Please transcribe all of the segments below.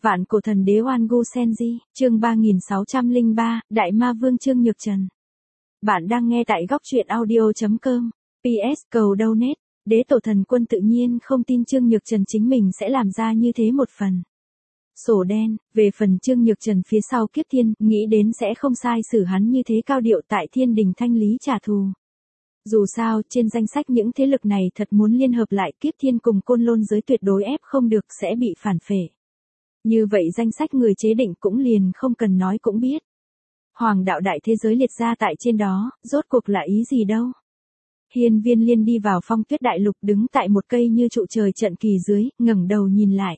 Vạn cổ thần đế Oan Gu Senji, chương 3603, Đại Ma Vương Trương Nhược Trần. Bạn đang nghe tại góc truyện audio.com. PS cầu donate. Đế tổ thần quân tự nhiên không tin Trương Nhược Trần chính mình sẽ làm ra như thế một phần. Sổ đen, về phần Trương Nhược Trần phía sau kiếp thiên, nghĩ đến sẽ không sai xử hắn như thế cao điệu tại thiên đình thanh lý trả thù. Dù sao, trên danh sách những thế lực này thật muốn liên hợp lại kiếp thiên cùng côn lôn giới tuyệt đối ép không được sẽ bị phản phệ. Như vậy danh sách người chế định cũng liền không cần nói cũng biết. Hoàng đạo đại thế giới liệt ra tại trên đó, rốt cuộc là ý gì đâu. Hiên Viên Liên đi vào Phong Tuyết Đại Lục đứng tại một cây như trụ trời trận kỳ dưới, ngẩng đầu nhìn lại.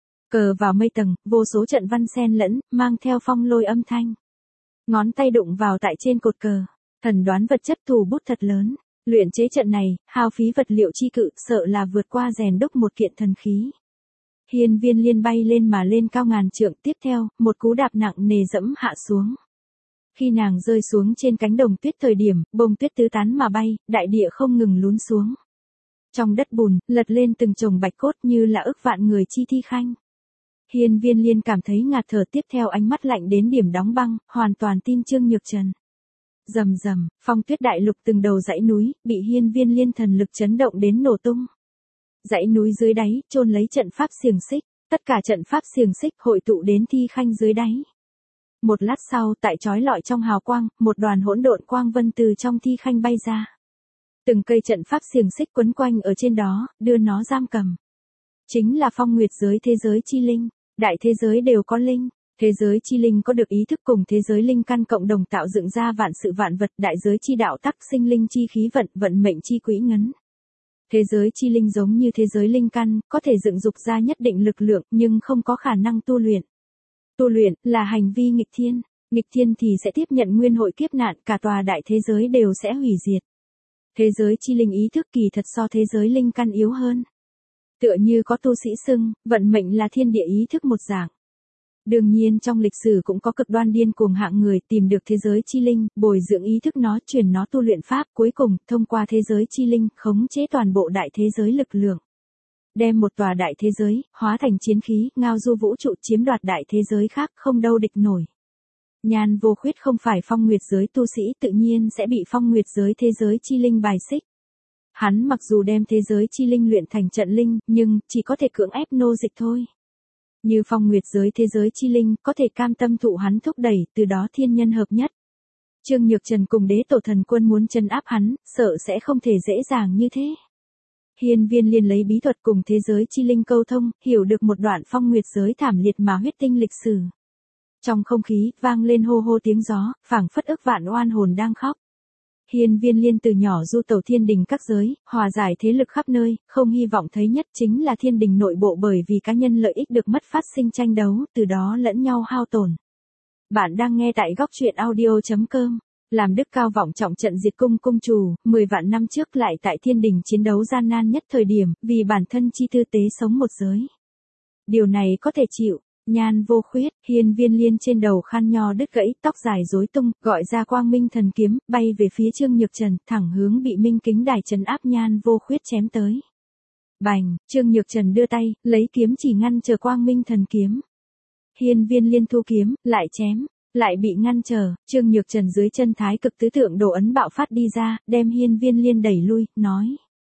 Cờ vào mây tầng, vô số trận văn xen lẫn, mang theo phong lôi âm thanh. Ngón tay đụng vào tại trên cột cờ, thần đoán vật chất thủ bút thật lớn. Luyện chế trận này, hao phí vật liệu chi cự, sợ là vượt qua rèn đúc một kiện thần khí. Hiên Viên Liên bay lên mà lên cao ngàn trượng, tiếp theo, một cú đạp nặng nề dẫm hạ xuống. Khi nàng rơi xuống trên cánh đồng tuyết thời điểm, bông tuyết tứ tán mà bay, đại địa không ngừng lún xuống. Trong đất bùn, lật lên từng chồng bạch cốt như là ức vạn người chi thi khanh. Hiên Viên Liên cảm thấy ngạt thở, tiếp theo ánh mắt lạnh đến điểm đóng băng, hoàn toàn tin Trương Nhược Trần. Rầm rầm, Phong Tuyết Đại Lục từng đầu dãy núi, bị Hiên Viên Liên thần lực chấn động đến nổ tung. Dãy núi dưới đáy, chôn lấy trận pháp xiềng xích, tất cả trận pháp xiềng xích hội tụ đến thi khanh dưới đáy. Một lát sau, tại chói lọi trong hào quang, một đoàn hỗn độn quang vân từ trong thi khanh bay ra. Từng cây trận pháp xiềng xích quấn quanh ở trên đó, đưa nó giam cầm. Chính là phong nguyệt giới thế giới chi linh, đại thế giới đều có linh. Thế giới chi linh có được ý thức cùng thế giới linh căn cộng đồng tạo dựng ra vạn sự vạn vật, đại giới chi đạo tắc sinh linh chi khí vận, vận mệnh chi quỹ ngấn. Thế giới chi linh giống như thế giới linh căn, có thể dựng dục ra nhất định lực lượng, nhưng không có khả năng tu luyện. Tu luyện là hành vi nghịch thiên thì sẽ tiếp nhận nguyên hội kiếp nạn, cả tòa đại thế giới đều sẽ hủy diệt. Thế giới chi linh ý thức kỳ thật so thế giới linh căn yếu hơn. Tựa như có tu sĩ xưng, vận mệnh là thiên địa ý thức một dạng. Đương nhiên trong lịch sử cũng có cực đoan điên cuồng hạng người tìm được thế giới chi linh, bồi dưỡng ý thức nó, truyền nó tu luyện pháp, cuối cùng, thông qua thế giới chi linh, khống chế toàn bộ đại thế giới lực lượng. Đem một tòa đại thế giới, hóa thành chiến khí, ngao du vũ trụ, chiếm đoạt đại thế giới khác, không đâu địch nổi. Nhan Vô Khuyết không phải phong nguyệt giới tu sĩ, tự nhiên sẽ bị phong nguyệt giới thế giới chi linh bài xích. Hắn mặc dù đem thế giới chi linh luyện thành trận linh, nhưng, chỉ có thể cưỡng ép nô dịch thôi. Như phong nguyệt giới thế giới chi linh, có thể cam tâm thụ hắn thúc đẩy, từ đó thiên nhân hợp nhất. Trương Nhược Trần cùng đế tổ thần quân muốn trấn áp hắn, sợ sẽ không thể dễ dàng như thế. Hiên Viên Liên lấy bí thuật cùng thế giới chi linh câu thông, hiểu được một đoạn phong nguyệt giới thảm liệt mà huyết tinh lịch sử. Trong không khí, vang lên hô hô tiếng gió, phảng phất ức vạn oan hồn đang khóc. Hiên Viên Liên từ nhỏ du tẩu thiên đình các giới, hòa giải thế lực khắp nơi, không hy vọng thấy nhất chính là thiên đình nội bộ bởi vì cá nhân lợi ích được mất phát sinh tranh đấu, từ đó lẫn nhau hao tổn. Bạn đang nghe tại góc truyện audio.com. Làm đức cao vọng trọng trận diệt cung cung chủ, 10 vạn năm trước lại tại thiên đình chiến đấu gian nan nhất thời điểm, vì bản thân chi tư tế sống một giới. Điều này có thể chịu. Nhan Vô Khuyết, Hiên Viên Liên trên đầu khăn nho đứt gãy, tóc dài rối tung, gọi ra quang minh thần kiếm, bay về phía Trương Nhược Trần, thẳng hướng bị minh kính đài trấn áp Nhan Vô Khuyết chém tới. Bành, Trương Nhược Trần đưa tay, lấy kiếm chỉ ngăn chờ quang minh thần kiếm. Hiên Viên Liên thu kiếm, lại chém, lại bị ngăn trở, Trương Nhược Trần dưới chân thái cực tứ tượng đồ ấn bạo phát đi ra, đem Hiên Viên Liên đẩy lui, nói.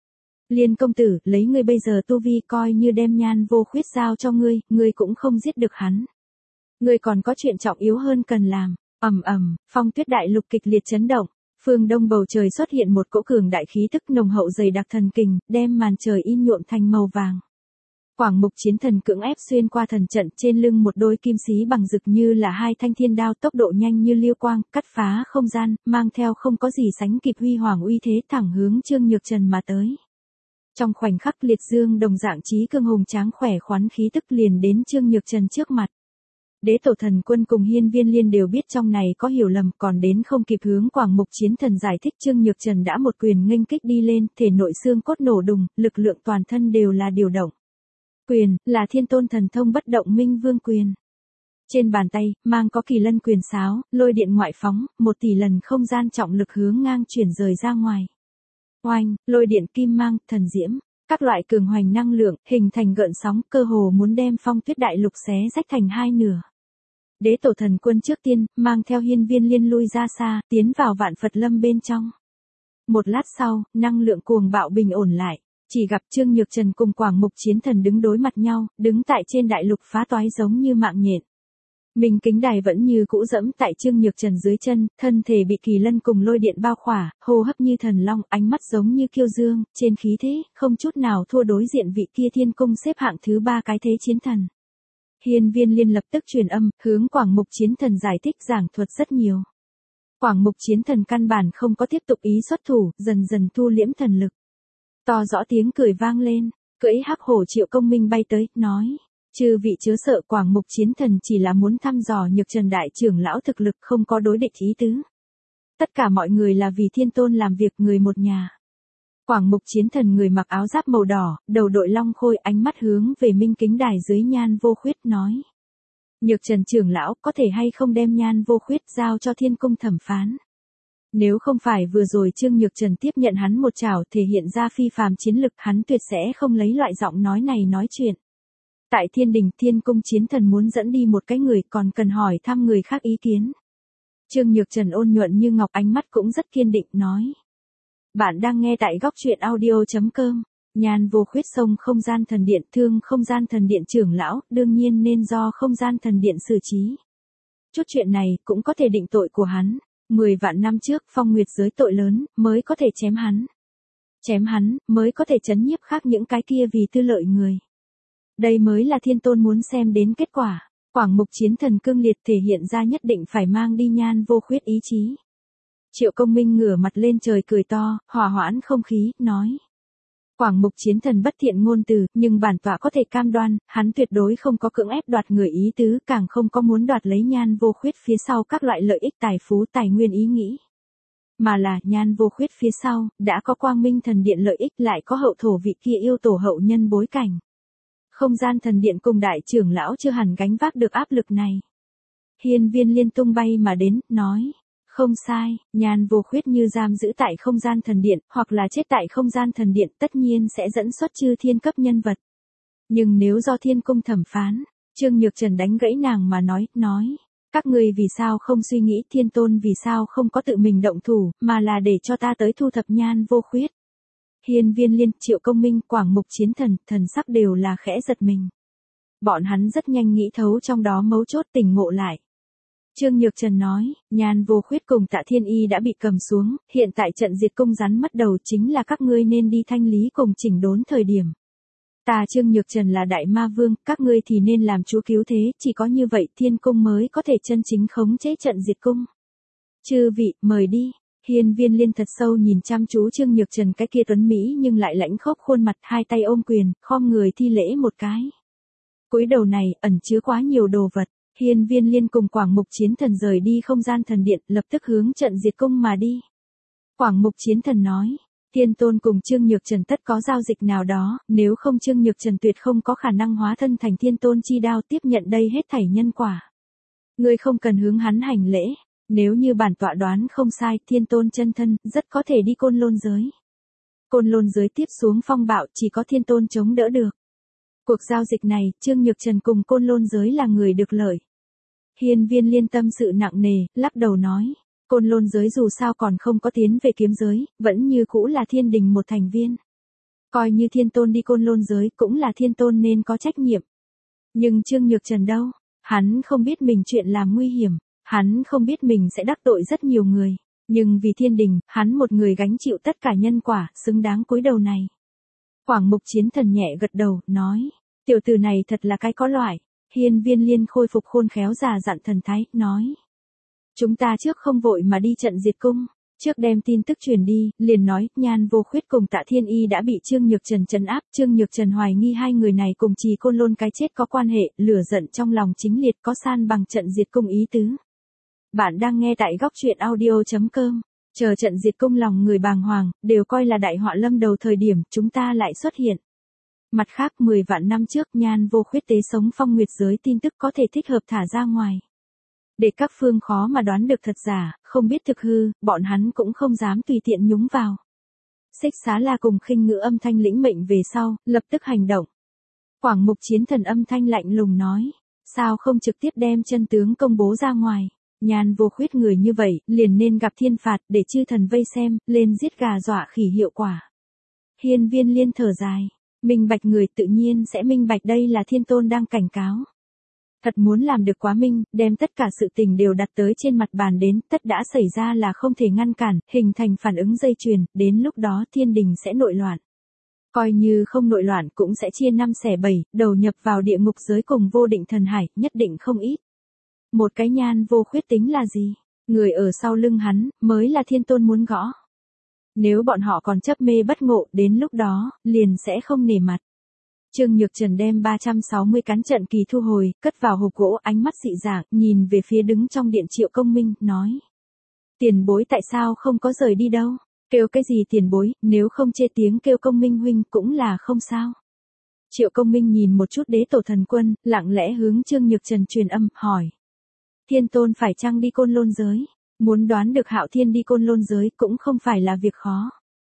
Liên công tử, lấy ngươi bây giờ tu vi coi như đem Nhan Vô Khuyết giao cho ngươi cũng không giết được hắn. Ngươi còn có chuyện trọng yếu hơn cần làm. Ầm ầm, Phong Tuyết Đại Lục kịch liệt chấn động, phương đông bầu trời xuất hiện một cỗ cường đại khí tức nồng hậu dày đặc thần kình, đem màn trời in nhuộm thành màu vàng. Quảng Mục Chiến Thần cưỡng ép xuyên qua thần trận, trên lưng một đôi kim xí bằng rực như là hai thanh thiên đao, tốc độ nhanh như liêu quang, cắt phá không gian, mang theo không có gì sánh kịp huy hoàng uy thế thẳng hướng Trương Nhược Trần mà tới. Trong khoảnh khắc liệt dương đồng dạng chí cương hùng tráng khỏe khoắn khí tức liền đến Trương Nhược Trần trước mặt. Đế tổ thần quân cùng Hiên Viên Liên đều biết trong này có hiểu lầm, còn đến không kịp hướng Quảng Mục Chiến Thần giải thích, Trương Nhược Trần đã một quyền nghênh kích đi lên, thể nội xương cốt nổ đùng, lực lượng toàn thân đều là điều động. Quyền, là thiên tôn thần thông bất động minh vương quyền. Trên bàn tay, mang có kỳ lân quyền sáo, lôi điện ngoại phóng, 1 tỷ lần không gian trọng lực hướng ngang chuyển rời ra ngoài. Oanh, lôi điện kim mang, thần diễm, Các loại cường hoành năng lượng, hình thành gợn sóng, cơ hồ muốn đem Phong Tuyết Đại Lục xé rách thành hai nửa. Đế tổ thần quân trước tiên, mang theo Hiên Viên Liên lui ra xa, tiến vào Vạn Phật Lâm bên trong. Một lát sau, năng lượng cuồng bạo bình ổn lại, chỉ gặp Trương Nhược Trần cùng Quảng Mục Chiến Thần đứng đối mặt nhau, đứng tại trên đại lục phá toái giống như mạng nhện. Minh Kính Đài vẫn như cũ dẫm tại Trương Nhược Trần dưới chân, thân thể bị kỳ lân cùng lôi điện bao khỏa, hô hấp như thần long, ánh mắt giống như kiêu dương, trên khí thế, không chút nào thua đối diện vị kia thiên cung xếp hạng thứ 3 cái thế chiến thần. Hiên Viên Liên lập tức truyền âm, hướng Quảng Mục Chiến Thần giải thích giảng thuật rất nhiều. Quảng Mục Chiến Thần căn bản không có tiếp tục ý xuất thủ, dần dần thu liễm thần lực. To rõ tiếng cười vang lên, cưỡi hắc hổ Triệu Công Minh bay tới, nói. Chư vị chớ sợ, Quảng Mục Chiến Thần chỉ là muốn thăm dò Nhược Trần đại trưởng lão thực lực, không có đối địch ý tứ. Tất cả mọi người là vì Thiên Tôn làm việc, người một nhà. Quảng Mục Chiến Thần người mặc áo giáp màu đỏ, đầu đội long khôi, ánh mắt hướng về Minh Kính Đài dưới Nhan Vô Khuyết nói. Nhược Trần trưởng lão có thể hay không đem Nhan Vô Khuyết giao cho Thiên Cung thẩm phán. Nếu không phải vừa rồi Trương Nhược Trần tiếp nhận hắn một trảo thể hiện ra phi phàm chiến lực, hắn tuyệt sẽ không lấy loại giọng nói này nói chuyện. Tại Thiên Đình, Thiên Cung Chiến Thần muốn dẫn đi một cái người, còn cần hỏi thăm người khác ý kiến. Trương Nhược Trần ôn nhuận như ngọc, ánh mắt cũng rất kiên định, nói. Bạn đang nghe tại góc truyện audio.com. Nhan Vô Khuyết xông không gian thần điện, thương không gian thần điện trưởng lão, đương nhiên nên do không gian thần điện xử trí. Chút chuyện này cũng có thể định tội của hắn. 10 vạn năm trước, phong nguyệt giới tội lớn, mới có thể chém hắn. Chém hắn, mới có thể trấn nhiếp khác những cái kia vì tư lợi người. Đây mới là Thiên Tôn muốn xem đến kết quả. Quảng Mục Chiến Thần cương liệt thể hiện ra nhất định phải mang đi Nhan Vô Khuyết ý chí. Triệu Công Minh ngửa mặt lên trời cười to, hòa hoãn không khí, nói. Quảng Mục Chiến Thần bất thiện ngôn từ, nhưng bản tọa có thể cam đoan, hắn tuyệt đối không có cưỡng ép đoạt người ý tứ, càng không có muốn đoạt lấy Nhan Vô Khuyết phía sau các loại lợi ích tài phú tài nguyên ý nghĩ. Mà là, Nhan Vô Khuyết phía sau, đã có Quang Minh Thần Điện lợi ích, lại có hậu thổ vị kia yêu tổ hậu nhân bối cảnh. Không gian thần điện cùng đại trưởng lão chưa hẳn gánh vác được áp lực này. Hiên Viên Liên tung bay mà đến, nói. Không sai, Nhan Vô Khuyết như giam giữ tại không gian thần điện, hoặc là chết tại không gian thần điện, tất nhiên sẽ dẫn xuất chư thiên cấp nhân vật. Nhưng nếu do Thiên Cung thẩm phán, Trương Nhược Trần đánh gãy nàng mà nói. Các người vì sao không suy nghĩ, Thiên Tôn vì sao không có tự mình động thủ, mà là để cho ta tới thu thập Nhan Vô Khuyết. Hiên Viên Liên, Triệu Công Minh, Quảng Mục Chiến Thần, thần sắc đều là khẽ giật mình. Bọn hắn rất nhanh nghĩ thấu trong đó mấu chốt, tỉnh ngộ lại. Trương Nhược Trần nói, Nhan Vô Khuyết cùng Tạ Thiên Y đã bị cầm xuống, hiện tại trận diệt cung rắn mất đầu, chính là các ngươi nên đi thanh lý cùng chỉnh đốn thời điểm. Ta Trương Nhược Trần là Đại Ma Vương, các ngươi thì nên làm chúa cứu thế, chỉ có như vậy Thiên Cung mới có thể chân chính khống chế trận diệt cung. Chư vị, mời đi. Hiên Viên Liên thật sâu nhìn chăm chú Trương Nhược Trần cái kia tuấn mỹ nhưng lại lãnh khốc khuôn mặt, hai tay ôm quyền, khom người thi lễ một cái. Cúi đầu này, ẩn chứa quá nhiều đồ vật. Hiên Viên Liên cùng Quảng Mục Chiến Thần rời đi không gian thần điện, lập tức hướng trận diệt cung mà đi. Quảng Mục Chiến Thần nói, Thiên Tôn cùng Trương Nhược Trần tất có giao dịch nào đó, nếu không Trương Nhược Trần tuyệt không có khả năng hóa thân thành Thiên Tôn chi đao tiếp nhận đây hết thảy nhân quả. Ngươi không cần hướng hắn hành lễ, nếu như bản tọa đoán không sai, Thiên Tôn chân thân rất có thể đi Côn Lôn giới. Côn Lôn giới tiếp xuống phong bạo, chỉ có Thiên Tôn chống đỡ được. Cuộc giao dịch này, Trương Nhược Trần cùng Côn Lôn giới là người được lợi. Hiên Viên Liên tâm sự nặng nề, lắc đầu nói, Côn Lôn giới dù sao còn không có tiến về kiếm giới, vẫn như cũ là Thiên Đình một thành viên. Coi như Thiên Tôn đi Côn Lôn giới cũng là Thiên Tôn nên có trách nhiệm. Nhưng Trương Nhược Trần đâu? Hắn không biết mình chuyện làm nguy hiểm, hắn không biết mình sẽ đắc tội rất nhiều người, nhưng vì Thiên Đình, hắn một người gánh chịu tất cả nhân quả, xứng đáng cúi đầu này. Quảng Mục Chiến Thần nhẹ gật đầu, nói, tiểu tử này thật là cái có loại. Hiên Viên Liên khôi phục khôn khéo già dặn thần thái, nói. Chúng ta trước không vội mà đi trận diệt cung, trước đem tin tức truyền đi, liền nói, Nhan Vô Khuyết cùng Tạ Thiên Y đã bị Trương Nhược Trần trấn áp, Trương Nhược Trần hoài nghi hai người này cùng Trì Côn Lôn cái chết có quan hệ, lửa giận trong lòng chính liệt có san bằng trận diệt cung ý tứ. Bạn đang nghe tại góc truyện audio.com. Chờ trận diệt cung lòng người bàng hoàng, đều coi là đại họa lâm đầu thời điểm, chúng ta lại xuất hiện. Mặt khác 10 vạn năm trước Nhan Vô Khuyết tế sống phong nguyệt giới tin tức có thể thích hợp thả ra ngoài. Để các phương khó mà đoán được thật giả, không biết thực hư, bọn hắn cũng không dám tùy tiện nhúng vào. Xích Xá La cùng Khinh Ngữ âm thanh lĩnh mệnh về sau, lập tức hành động. Quảng Mục Chiến Thần âm thanh lạnh lùng nói, sao không trực tiếp đem chân tướng công bố ra ngoài, Nhan Vô Khuyết người như vậy, liền nên gặp thiên phạt, để chư thần vây xem, lên giết gà dọa khỉ hiệu quả. Hiên Viên Liên thở dài, minh bạch người tự nhiên sẽ minh bạch đây là Thiên Tôn đang cảnh cáo. Thật muốn làm được quá minh, đem tất cả sự tình đều đặt tới trên mặt bàn đến, tất đã xảy ra là không thể ngăn cản, hình thành phản ứng dây chuyền, đến lúc đó thiên đình sẽ nội loạn. Coi như không nội loạn cũng sẽ chia 5 xẻ 7, đầu nhập vào địa ngục giới cùng vô định thần hải, nhất định không ít. Một cái Nhan Vô Khuyết tính là gì? Người ở sau lưng hắn, mới là Thiên Tôn muốn gõ. Nếu bọn họ còn chấp mê bất ngộ, đến lúc đó, liền sẽ không nể mặt. Trương Nhược Trần đem 360 cán trận kỳ thu hồi, cất vào hộp gỗ, ánh mắt dị dạng, nhìn về phía đứng trong điện Triệu Công Minh, nói. Tiền bối tại sao không có rời đi đâu? Kêu cái gì tiền bối, nếu không chê tiếng kêu Công Minh huynh cũng là không sao. Triệu Công Minh nhìn một chút Đế Tổ Thần Quân, lặng lẽ hướng Trương Nhược Trần truyền âm, hỏi. Thiên Tôn phải chăng đi Côn Lôn giới? Muốn đoán được Hạo Thiên đi Côn Lôn giới cũng không phải là việc khó.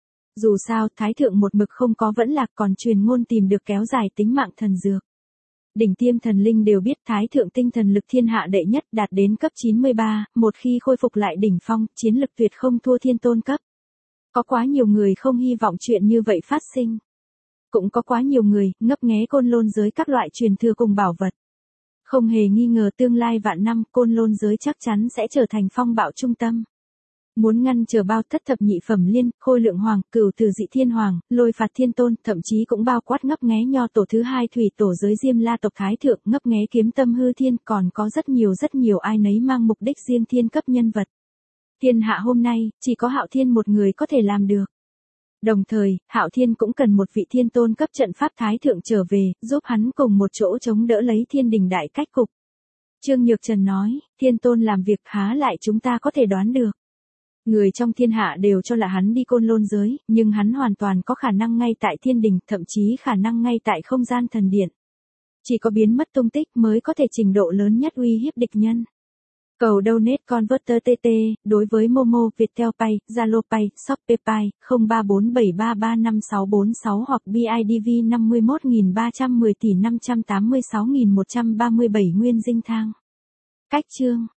Dù sao, Thái Thượng một mực không có vẫn lạc, còn truyền ngôn tìm được kéo dài tính mạng thần dược. Đỉnh tiêm thần linh đều biết Thái Thượng tinh thần lực thiên hạ đệ nhất đạt đến cấp 93, một khi khôi phục lại đỉnh phong, chiến lực tuyệt không thua Thiên Tôn cấp. Có quá nhiều người không hy vọng chuyện như vậy phát sinh. Cũng có quá nhiều người ngấp nghé Côn Lôn giới các loại truyền thừa cùng bảo vật. Không hề nghi ngờ tương lai vạn năm Côn Lôn giới chắc chắn sẽ trở thành phong bạo trung tâm. Muốn ngăn trở bao thất thập nhị phẩm liên, Khôi Lượng Hoàng, Cửu Tử Dị Thiên Hoàng, Lôi Phạt Thiên Tôn, thậm chí cũng bao quát ngấp nghé Nho Tổ thứ hai thủy tổ giới Diêm La tộc Thái Thượng, ngấp nghé Kiếm Tâm Hư Thiên, còn có rất nhiều ai nấy mang mục đích riêng thiên cấp nhân vật. Thiên hạ hôm nay, chỉ có Hạo Thiên một người có thể làm được. Đồng thời, Hạo Thiên cũng cần một vị Thiên Tôn cấp trận pháp Thái Thượng trở về, giúp hắn cùng một chỗ chống đỡ lấy thiên đình đại cách cục. Trương Nhược Trần nói, Thiên Tôn làm việc há lại chúng ta có thể đoán được. Người trong thiên hạ đều cho là hắn đi Côn Lôn giới, nhưng hắn hoàn toàn có khả năng ngay tại thiên đình, thậm chí khả năng ngay tại không gian thần điện. Chỉ có biến mất tung tích mới có thể trình độ lớn nhất uy hiếp địch nhân. Cầu donate converter TT, đối với Momo, Viettel Pay, Zalo Pay, Shopee Pay, 0347335646 hoặc BIDV 51310 tỷ 586.137 nguyên dinh thang. Cách chương